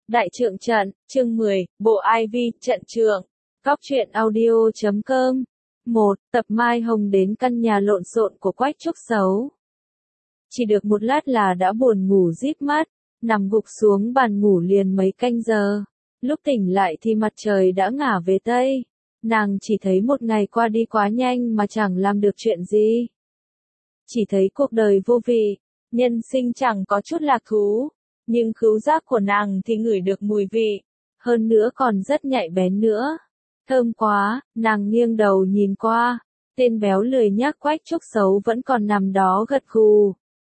Đại trượng trận, chương 10, bộ IV, trận trượng. Cóc truyện audio.com. 1. Tập Mai Hồng đến căn nhà lộn xộn của Quách Trúc Sấu. Chỉ được một lát là đã buồn ngủ díp mắt, nằm gục xuống bàn ngủ liền mấy canh giờ. Lúc tỉnh lại thì mặt trời đã ngả về Tây. Nàng chỉ thấy một ngày qua đi quá nhanh mà chẳng làm được chuyện gì. Chỉ thấy cuộc đời vô vị, nhân sinh chẳng có chút lạc thú. Nhưng khứu giác của nàng thì ngửi được mùi vị, hơn nữa còn rất nhạy bén nữa. Thơm quá, nàng nghiêng đầu nhìn qua, tên béo lười nhác Quách Trúc Sấu vẫn còn nằm đó gật gù.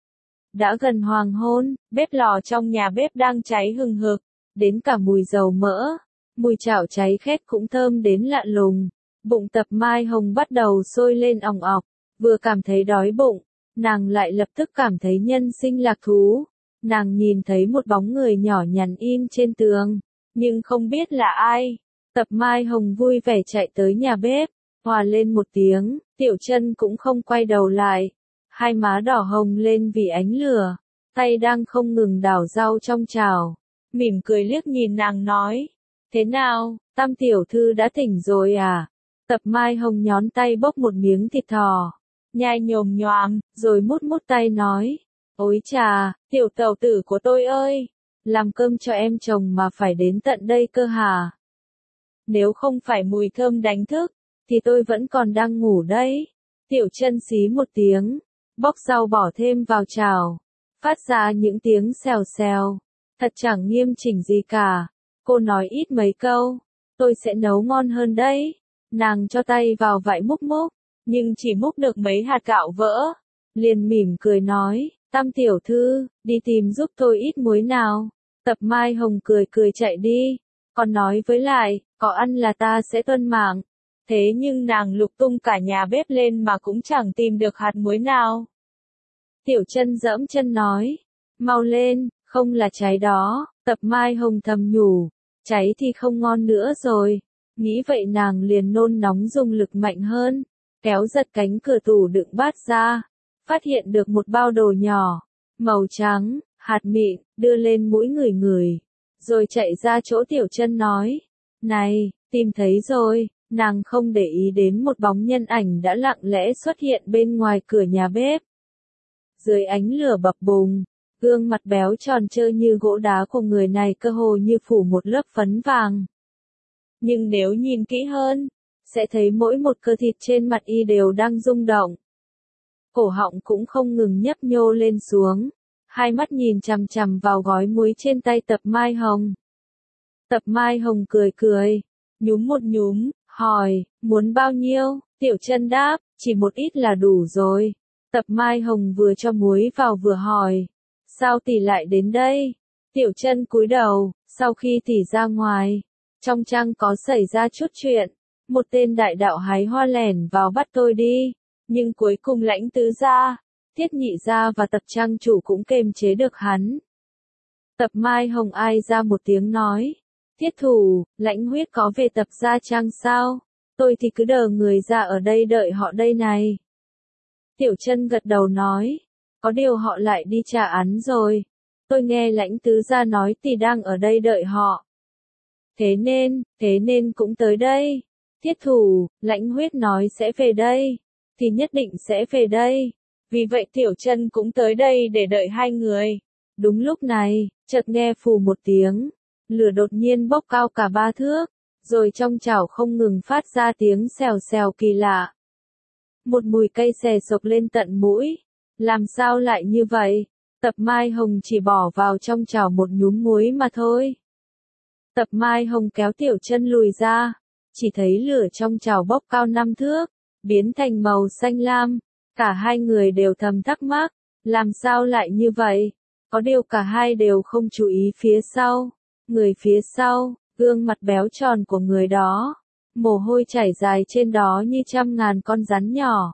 Đã gần hoàng hôn, bếp lò trong nhà bếp đang cháy hừng hực, đến cả mùi dầu mỡ, mùi chảo cháy khét cũng thơm đến lạ lùng. Bụng Tập Mai Hồng bắt đầu sôi lên òng ọc, vừa cảm thấy đói bụng, nàng lại lập tức cảm thấy nhân sinh lạc thú. Nàng nhìn thấy một bóng người nhỏ nhắn in trên tường, nhưng không biết là ai. Tập Mai Hồng vui vẻ chạy tới nhà bếp, hòa lên một tiếng, Tiểu Chân cũng không quay đầu lại. Hai má đỏ hồng lên vì ánh lửa, tay đang không ngừng đảo rau trong chảo. Mỉm cười liếc nhìn nàng nói, thế nào, Tam tiểu thư đã tỉnh rồi à? Tập Mai Hồng nhón tay bốc một miếng thịt thỏ, nhai nhồm nhoàm, rồi mút mút tay nói. Ôi chà, tiểu tẩu tử của tôi ơi, làm cơm cho em chồng mà phải đến tận đây cơ hả? Nếu không phải mùi thơm đánh thức, thì tôi vẫn còn đang ngủ đấy. Tiểu Chân xí một tiếng, bóc rau bỏ thêm vào chảo, phát ra những tiếng xèo xèo, thật chẳng nghiêm chỉnh gì cả. Cô nói ít mấy câu, tôi sẽ nấu ngon hơn đấy. Nàng cho tay vào vại múc múc, nhưng chỉ múc được mấy hạt gạo vỡ, liền mỉm cười nói. Tam tiểu thư, đi tìm giúp tôi ít muối nào. Tập Mai Hồng cười cười chạy đi, còn nói với lại, có ăn là ta sẽ tuân mạng. Thế nhưng nàng lục tung cả nhà bếp lên mà cũng chẳng tìm được hạt muối nào. Tiểu Chân giẫm chân nói, mau lên, không là cháy đó. Tập Mai Hồng thầm nhủ, cháy thì không ngon nữa rồi. Nghĩ vậy nàng liền nôn nóng dùng lực mạnh hơn, kéo giật cánh cửa tủ đựng bát ra. Phát hiện được một bao đồ nhỏ, màu trắng, hạt mịn, đưa lên mũi ngửi, rồi chạy ra chỗ Tiểu Chân nói, này, tìm thấy rồi. Nàng không để ý đến một bóng nhân ảnh đã lặng lẽ xuất hiện bên ngoài cửa nhà bếp. Dưới ánh lửa bập bùng, gương mặt béo tròn trơ như gỗ đá của người này cơ hồ như phủ một lớp phấn vàng. Nhưng nếu nhìn kỹ hơn, sẽ thấy mỗi một cơ thịt trên mặt y đều đang rung động. Cổ họng cũng không ngừng nhấp nhô lên xuống, hai mắt nhìn chằm chằm vào gói muối trên tay Tập Mai Hồng. Tập Mai Hồng cười cười, nhúm một nhúm, hỏi, muốn bao nhiêu? Tiểu Chân đáp, chỉ một ít là đủ rồi. Tập Mai Hồng vừa cho muối vào vừa hỏi, sao tỷ lại đến đây? Tiểu Chân cúi đầu, sau khi tỷ ra ngoài, trong trang có xảy ra chút chuyện, một tên đại đạo hái hoa lẻn vào bắt tôi đi. Nhưng cuối cùng Lãnh tứ gia, Thiết nhị gia và Tập trang chủ cũng kềm chế được hắn. Tập Mai Hồng ai ra một tiếng nói, Thiết thủ, Lãnh huyết có về Tập gia trang sao? Tôi thì cứ đờ người ra ở đây đợi họ đây này. Tiểu Chân gật đầu nói, có điều họ lại đi trả án rồi. Tôi nghe Lãnh tứ gia nói tỷ đang ở đây đợi họ. Thế nên cũng tới đây. Thiết thủ, Lãnh huyết nói sẽ về đây, thì nhất định sẽ về đây. Vì vậy Tiểu Chân cũng tới đây để đợi hai người. Đúng lúc này, chợt nghe phù một tiếng, lửa đột nhiên bốc cao cả 3 thước, rồi trong chảo không ngừng phát ra tiếng xèo xèo kỳ lạ. Một mùi cây xè xộc lên tận mũi. Làm sao lại như vậy? Tập Mai Hồng chỉ bỏ vào trong chảo một nhúm muối mà thôi. Tập Mai Hồng kéo Tiểu Chân lùi ra, chỉ thấy lửa trong chảo bốc cao 5 thước, biến thành màu xanh lam. Cả hai người đều thầm thắc mắc, làm sao lại như vậy? Có điều cả hai đều không chú ý phía sau. Người phía sau, gương mặt béo tròn của người đó, mồ hôi chảy dài trên đó như trăm ngàn con rắn nhỏ.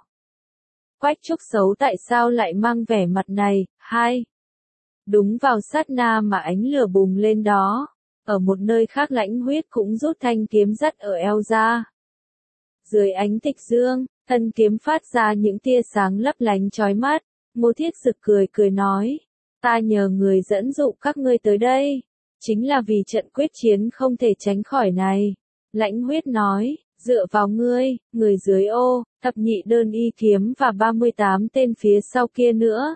Quách Trúc Sấu tại sao lại mang vẻ mặt này? Hai. Đúng vào sát na mà ánh lửa bùng lên đó, ở một nơi khác Lãnh huyết cũng rút thanh kiếm dắt ở eo ra. Dưới ánh tịch dương, thân kiếm phát ra những tia sáng lấp lánh chói mắt. Ngô Thiết Dực cười cười nói, ta nhờ người dẫn dụ các ngươi tới đây. Chính là vì trận quyết chiến không thể tránh khỏi này. Lãnh Huyết nói, dựa vào ngươi, người dưới ô, thập nhị đơn y kiếm và 38 tên phía sau kia nữa.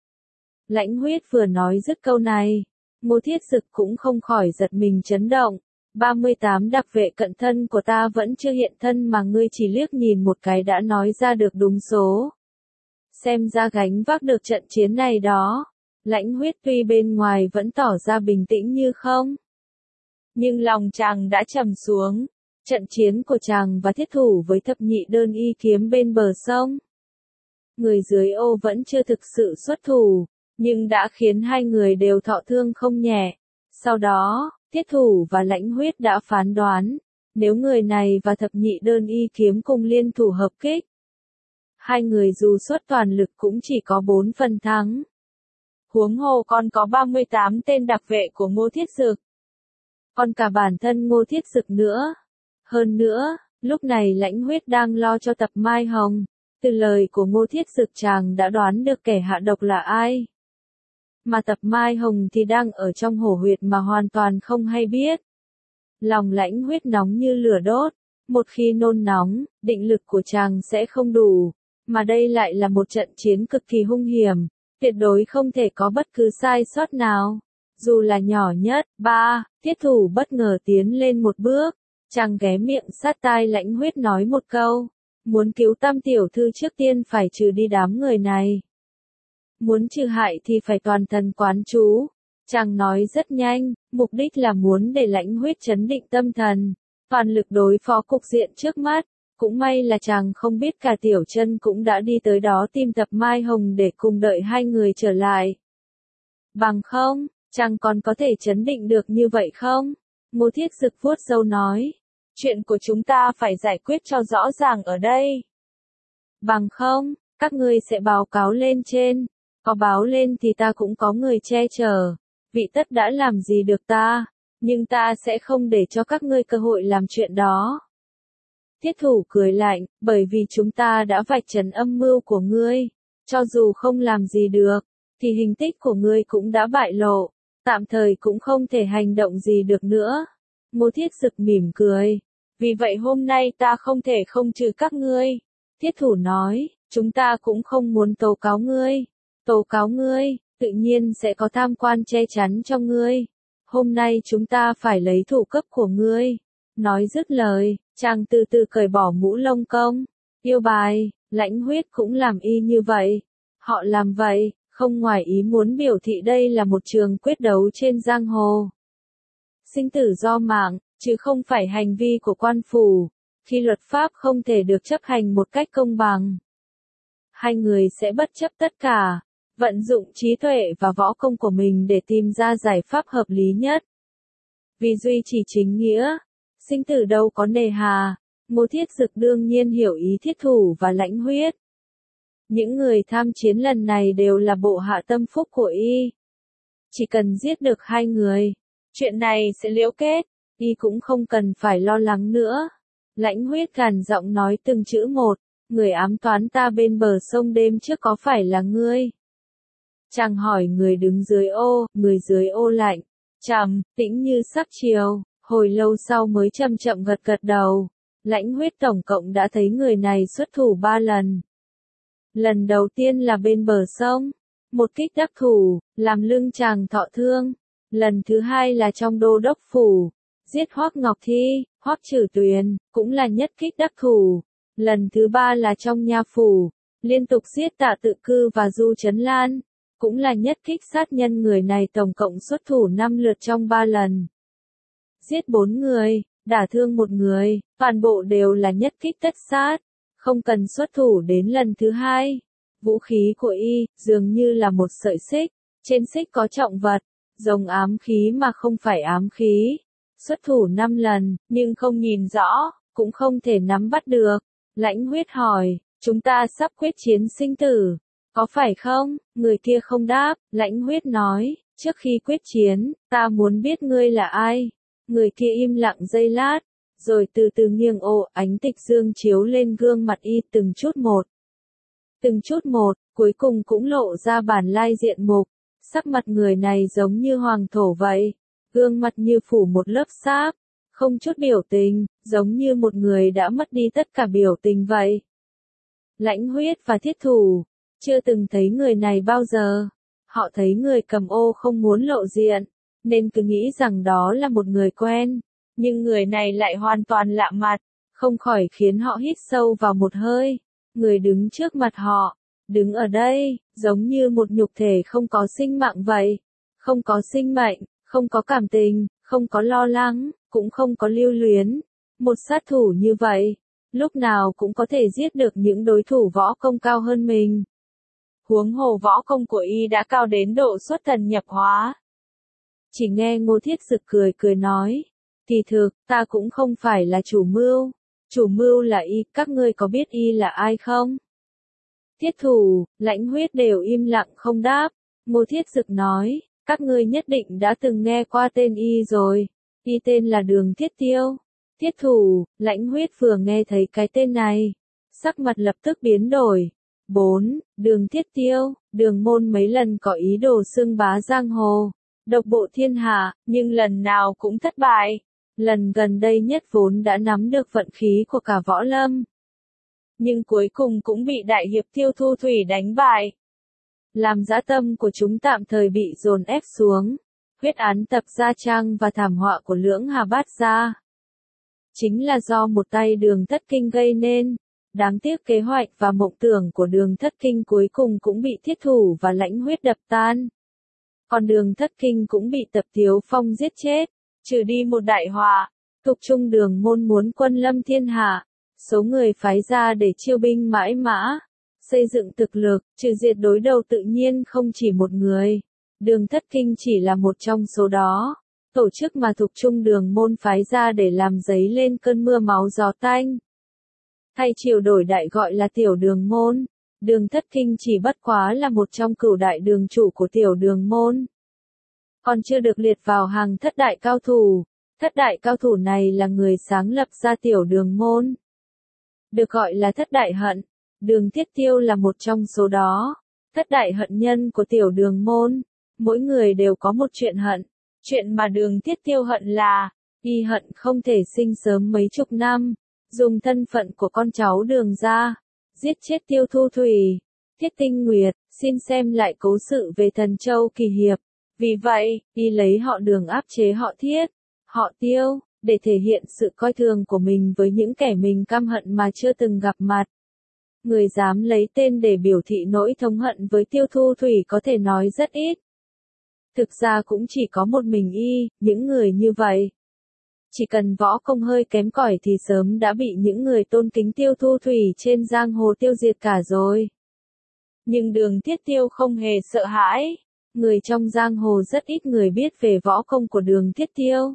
Lãnh Huyết vừa nói dứt câu này, Ngô Thiết Dực cũng không khỏi giật mình chấn động. 38 đặc vệ cận thân của ta vẫn chưa hiện thân mà ngươi chỉ liếc nhìn một cái đã nói ra được đúng số. Xem ra gánh vác được trận chiến này đó. Lãnh Huyết tuy bên ngoài vẫn tỏ ra bình tĩnh như không. Nhưng lòng chàng đã trầm xuống. Trận chiến của chàng và thiết thủ với thập nhị đơn y kiếm bên bờ sông. Người dưới ô vẫn chưa thực sự xuất thủ, nhưng đã khiến hai người đều thọ thương không nhẹ. Sau đó, thiết thủ và Lãnh Huyết đã phán đoán, nếu người này và thập nhị đơn y kiếm cùng liên thủ hợp kích, hai người dù xuất toàn lực cũng chỉ có 4 phần thắng. Huống hồ còn có 38 tên đặc vệ của Ngô Thiết Dực. Còn cả bản thân Ngô Thiết Dực nữa. Hơn nữa, lúc này Lãnh Huyết đang lo cho Tập Mai Hồng. Từ lời của Ngô Thiết Dực chàng đã đoán được kẻ hạ độc là ai. Mà Tập Mai Hồng thì đang ở trong hổ huyệt mà hoàn toàn không hay biết. Lòng Lãnh Huyết nóng như lửa đốt. Một khi nôn nóng, định lực của chàng sẽ không đủ. Mà đây lại là một trận chiến cực kỳ hung hiểm. Tuyệt đối không thể có bất cứ sai sót nào. Dù là nhỏ nhất, thiết thủ bất ngờ tiến lên một bước. Chàng ghé miệng sát tai Lãnh Huyết nói một câu. Muốn cứu Tam tiểu thư trước tiên phải trừ đi đám người này. Muốn trừ hại thì phải toàn thần quán chú. Chàng nói rất nhanh, mục đích là muốn để Lãnh Huyết trấn định tâm thần. Toàn lực đối phó cục diện trước mắt. Cũng may là chàng không biết cả Tiểu Chân cũng đã đi tới đó tìm Tập Mai Hồng để cùng đợi hai người trở lại. Bằng không, chàng còn có thể trấn định được như vậy không? Ngô Thiết Dực vuốt râu nói. Chuyện của chúng ta phải giải quyết cho rõ ràng ở đây. Bằng không, các ngươi sẽ báo cáo lên trên. Có báo lên thì ta cũng có người che chở. Vị tất đã làm gì được ta, nhưng ta sẽ không để cho các ngươi cơ hội làm chuyện đó. Thiết thủ cười lạnh, bởi vì chúng ta đã vạch trần âm mưu của ngươi. Cho dù không làm gì được, thì hình tích của ngươi cũng đã bại lộ. Tạm thời cũng không thể hành động gì được nữa. Ngô Thiết Dực mỉm cười. Vì vậy hôm nay ta không thể không trừ các ngươi. Thiết thủ nói, chúng ta cũng không muốn tố cáo ngươi. Tố cáo ngươi, tự nhiên sẽ có tham quan che chắn cho ngươi. Hôm nay chúng ta phải lấy thủ cấp của ngươi. Nói dứt lời, chàng từ từ cởi bỏ mũ lông công. Yêu bài, Lãnh Huyết cũng làm y như vậy. Họ làm vậy, không ngoài ý muốn biểu thị đây là một trường quyết đấu trên giang hồ. Sinh tử do mạng, chứ không phải hành vi của quan phủ. Khi luật pháp không thể được chấp hành một cách công bằng, hai người sẽ bất chấp tất cả, vận dụng trí tuệ và võ công của mình để tìm ra giải pháp hợp lý nhất. Vì duy trì chính nghĩa, sinh tử đâu có nề hà. Ngô Thiết Dực đương nhiên hiểu ý thiết thủ và Lãnh Huyết. Những người tham chiến lần này đều là bộ hạ tâm phúc của y. Chỉ cần giết được hai người, chuyện này sẽ liễu kết, y cũng không cần phải lo lắng nữa. Lãnh Huyết gằn giọng nói từng chữ một, người ám toán ta bên bờ sông đêm trước có phải là ngươi? Chàng hỏi người đứng dưới ô, người dưới ô lạnh, trầm, tĩnh như sắc chiều, hồi lâu sau mới chậm chậm gật gật đầu. Lãnh Huyết tổng cộng đã thấy người này xuất thủ 3 lần. Lần đầu tiên là bên bờ sông, một kích đắc thủ, làm lưng chàng thọ thương. Lần thứ hai là trong đô đốc phủ, giết Hoắc Ngọc Thi, Hoắc Trử Tuyền, cũng là nhất kích đắc thủ. Lần thứ ba là trong nha phủ, liên tục giết Tạ Tự Cư và Du Chấn Lan, cũng là nhất kích sát nhân. Người này tổng cộng xuất thủ 5 lượt trong 3 lần. Giết 4 người, đả thương 1 người, toàn bộ đều là nhất kích tất sát, không cần xuất thủ đến lần thứ hai. Vũ khí của y, dường như là một sợi xích, trên xích có trọng vật, giống ám khí mà không phải ám khí. Xuất thủ 5 lần, nhưng không nhìn rõ, cũng không thể nắm bắt được. Lãnh Huyết hỏi, chúng ta sắp quyết chiến sinh tử, có phải không? Người kia không đáp. Lãnh Huyết nói, trước khi quyết chiến, ta muốn biết ngươi là ai. Người kia im lặng giây lát, rồi từ từ nghiêng ô, ánh tịch dương chiếu lên gương mặt y từng chút một. Từng chút một, cuối cùng cũng lộ ra bản lai diện mục. Sắc mặt người này giống như hoàng thổ vậy, gương mặt như phủ một lớp sáp, không chút biểu tình, giống như một người đã mất đi tất cả biểu tình vậy. Lãnh Huyết và Thiết Thủ, chưa từng thấy người này bao giờ. Họ thấy người cầm ô không muốn lộ diện, nên cứ nghĩ rằng đó là một người quen. Nhưng người này lại hoàn toàn lạ mặt, không khỏi khiến họ hít sâu vào một hơi. Người đứng trước mặt họ, đứng ở đây, giống như một nhục thể không có sinh mạng vậy. Không có sinh mệnh, không có cảm tình, không có lo lắng, cũng không có lưu luyến. Một sát thủ như vậy, lúc nào cũng có thể giết được những đối thủ võ công cao hơn mình. Huống hồ võ công của y đã cao đến độ xuất thần nhập hóa. Chỉ nghe Ngô Thiết Dực cười cười nói, kỳ thực, ta cũng không phải là chủ mưu là y, các ngươi có biết y là ai không? Thiết Thủ, Lãnh Huyết đều im lặng không đáp. Ngô Thiết Dực nói, các ngươi nhất định đã từng nghe qua tên y rồi, y tên là Đường Thiết Tiêu. Thiết Thủ, Lãnh Huyết vừa nghe thấy cái tên này, sắc mặt lập tức biến đổi. 4. Đường Thiết Tiêu, Đường môn mấy lần có ý đồ xưng bá giang hồ, độc bộ thiên hạ, nhưng lần nào cũng thất bại. Lần gần đây nhất vốn đã nắm được vận khí của cả võ lâm. Nhưng cuối cùng cũng bị đại hiệp Tiêu Thu Thủy đánh bại. Làm dã tâm của chúng tạm thời bị dồn ép xuống. Huyết án Tập Gia Trang và thảm họa của Lưỡng Hà Bát Gia chính là do một tay Đường Thất Kinh gây nên. Đáng tiếc kế hoạch và mộng tưởng của Đường Thất Kinh cuối cùng cũng bị Thiết Thủ và Lãnh Huyết đập tan. Còn Đường Thất Kinh cũng bị Tập Thiếu Phong giết chết, trừ đi một đại họa. Tục trung Đường môn muốn quân lâm thiên hạ, số người phái ra để chiêu binh mãi mã, xây dựng thực lực, trừ diệt đối đầu tự nhiên không chỉ một người. Đường Thất Kinh chỉ là một trong số đó. Tổ chức mà Thục Trung Đường môn phái ra để làm dấy lên cơn mưa máu gió tanh. Thay triều đổi đại gọi là Tiểu Đường môn. Đường Thất Kinh chỉ bất quá là một trong cửu đại đường chủ của Tiểu Đường môn. Còn chưa được liệt vào hàng thất đại cao thủ. Thất đại cao thủ này là người sáng lập ra Tiểu Đường môn. Được gọi là thất đại hận. Đường Thiết Tiêu là một trong số đó. Thất đại hận nhân của Tiểu Đường môn. Mỗi người đều có một chuyện hận. Chuyện mà Đường Thiết Tiêu hận là, y hận không thể sinh sớm mấy chục năm, dùng thân phận của con cháu Đường gia, giết chết Tiêu Thu Thủy. Thiết Tinh Nguyệt, xin xem lại cố sự về Thần Châu Kỳ Hiệp. Vì vậy, y lấy họ Đường áp chế họ Thiết, họ Tiêu, để thể hiện sự coi thường của mình với những kẻ mình căm hận mà chưa từng gặp mặt. Người dám lấy tên để biểu thị nỗi thống hận với Tiêu Thu Thủy có thể nói rất ít. Thực ra cũng chỉ có một mình y, những người như vậy. Chỉ cần võ công hơi kém cỏi thì sớm đã bị những người tôn kính Tiêu Thu Thủy trên giang hồ tiêu diệt cả rồi. Nhưng Đường Thiết Tiêu không hề sợ hãi. Người trong giang hồ rất ít người biết về võ công của Đường Thiết Tiêu.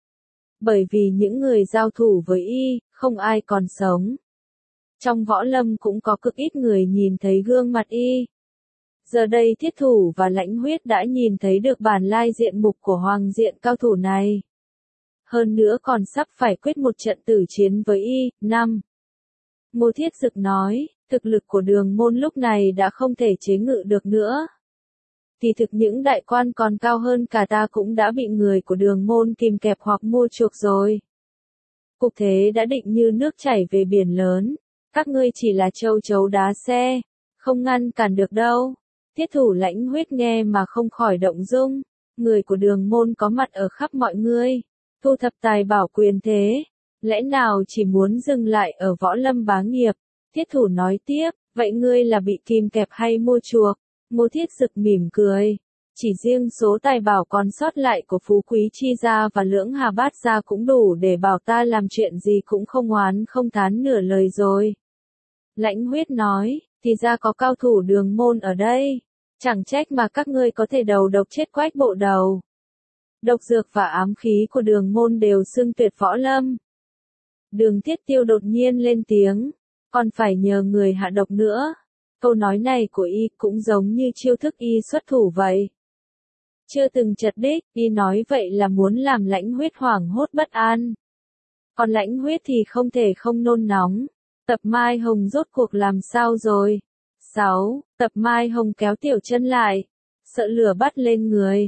Bởi vì những người giao thủ với y, không ai còn sống. Trong võ lâm cũng có cực ít người nhìn thấy gương mặt y. Giờ đây Thiết Thủ và Lãnh Huyết đã nhìn thấy được bản lai diện mục của hoàng diện cao thủ này. Hơn nữa còn sắp phải quyết một trận tử chiến với y. 5. Ngô Thiết Dực nói, thực lực của Đường môn lúc này đã không thể chế ngự được nữa. Thì thực những đại quan còn cao hơn cả ta cũng đã bị người của Đường môn kìm kẹp hoặc mua chuộc rồi. Cục thế đã định như nước chảy về biển lớn. Các ngươi chỉ là châu chấu đá xe, không ngăn cản được đâu. Thiết Thủ Lãnh Huyết nghe mà không khỏi động dung. Người của Đường môn có mặt ở khắp mọi người, thu thập tài bảo quyền thế. Lẽ nào chỉ muốn dừng lại ở võ lâm bá nghiệp? Thiết Thủ nói tiếp, vậy ngươi là bị kìm kẹp hay mua chuộc? Ngô Thiết Dực mỉm cười. Chỉ riêng số tài bảo còn sót lại của Phú Quý Chi gia và Lưỡng Hà Bát gia cũng đủ để bảo ta làm chuyện gì cũng không oán không thán nửa lời rồi. Lãnh Huyết nói, thì ra có cao thủ Đường môn ở đây. Chẳng trách mà các ngươi có thể đầu độc chết Quách Bộ Đầu. Độc dược và ám khí của Đường môn đều xưng tuyệt võ lâm. Đường Thiết Tiêu đột nhiên lên tiếng, còn phải nhờ người hạ độc nữa. Câu nói này của y cũng giống như chiêu thức y xuất thủ vậy. Chưa từng chật đích, y nói vậy là muốn làm Lãnh Huyết hoảng hốt bất an. Còn Lãnh Huyết thì không thể không nôn nóng. Tập Mai Hồng rốt cuộc làm sao rồi? 6. Tập Mai Hồng kéo Tiểu Chân lại, sợ lửa bắt lên người.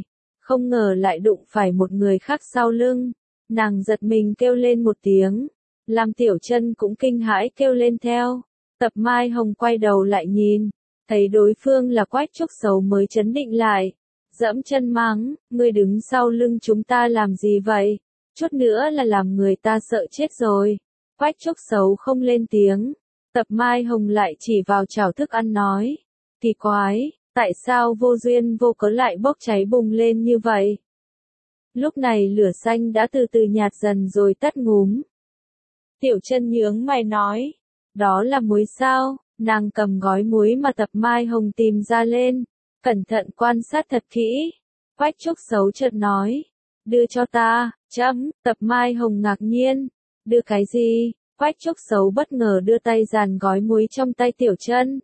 không ngờ lại đụng phải một người khác sau lưng. Nàng giật mình kêu lên một tiếng, làm Tiểu Chân cũng kinh hãi kêu lên theo. Tập Mai Hồng quay đầu lại nhìn, thấy đối phương là Quách Trúc Sấu mới trấn định lại, dẫm chân mắng, ngươi đứng sau lưng chúng ta làm gì vậy? Chút nữa là làm người ta sợ chết rồi. Quách Trúc Sấu không lên tiếng, Tập Mai Hồng lại chỉ vào chảo thức ăn nói, kỳ quái, tại sao vô duyên vô cớ lại bốc cháy bùng lên như vậy? Lúc này lửa xanh đã từ từ nhạt dần rồi tắt ngúm. Tiểu Chân nhướng mày nói, đó là muối sao? Nàng cầm gói muối mà Tập Mai Hồng tìm ra lên, cẩn thận quan sát thật kỹ. Quách Trúc Sấu chợt nói, đưa cho ta. Tập Mai Hồng ngạc nhiên, đưa cái gì? Quách Trúc Sấu bất ngờ đưa tay dàn gói muối trong tay Tiểu Chân,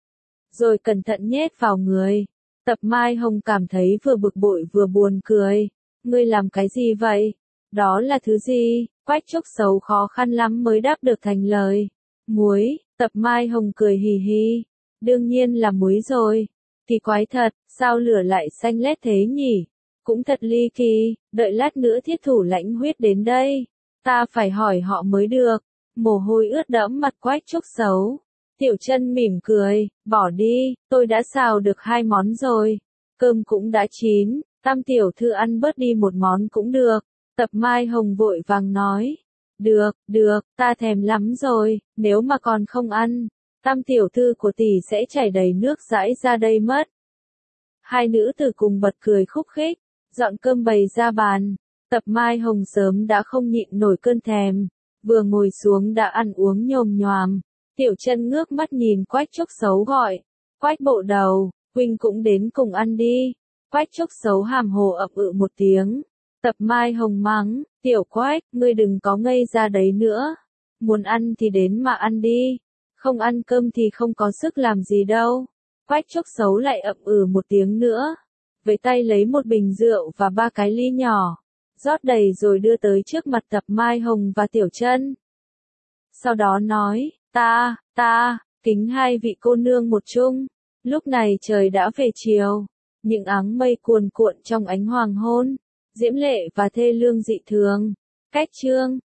rồi cẩn thận nhét vào người. Tập Mai Hồng cảm thấy vừa bực bội vừa buồn cười. Ngươi làm cái gì vậy? Đó là thứ gì? Quách Trúc Sấu khó khăn lắm mới đáp được thành lời. Muối. Tập Mai Hồng cười hì hì. Đương nhiên là muối rồi. Kỳ quái thật, sao lửa lại xanh lét thế nhỉ? Cũng thật ly kỳ, đợi lát nữa Thiết Thủ Lãnh Huyết đến đây, ta phải hỏi họ mới được. Mồ hôi ướt đẫm mặt Quách Trúc Sấu. Tiểu Chân mỉm cười, bỏ đi, tôi đã xào được 2 món rồi. Cơm cũng đã chín, Tam tiểu thư ăn bớt đi một món cũng được. Tập Mai Hồng vội vàng nói. Được, ta thèm lắm rồi, nếu mà còn không ăn, Tam tiểu thư của tỷ sẽ chảy đầy nước dãi ra đây mất. Hai nữ tử cùng bật cười khúc khích, dọn cơm bày ra bàn. Tập Mai Hồng sớm đã không nhịn nổi cơn thèm, vừa ngồi xuống đã ăn uống nhồm nhoàm. Tiểu Chân ngước mắt nhìn Quách Trúc Sấu gọi, Quách bộ đầu, huynh cũng đến cùng ăn đi. Quách Trúc Sấu hàm hồ ậm một tiếng. Tập Mai Hồng mắng, Tiểu Quách, ngươi đừng có ngây ra đấy nữa. Muốn ăn thì đến mà ăn đi, không ăn cơm thì không có sức làm gì đâu. Quách Trúc Sấu lại ậm một tiếng nữa, với tay lấy một bình rượu và 3 cái ly nhỏ, rót đầy rồi đưa tới trước mặt Tập Mai Hồng và Tiểu Chân. Sau đó nói, ta, kính hai vị cô nương một chung. Lúc này trời đã về chiều, những áng mây cuồn cuộn trong ánh hoàng hôn, diễm lệ và thê lương dị thường. Cách chương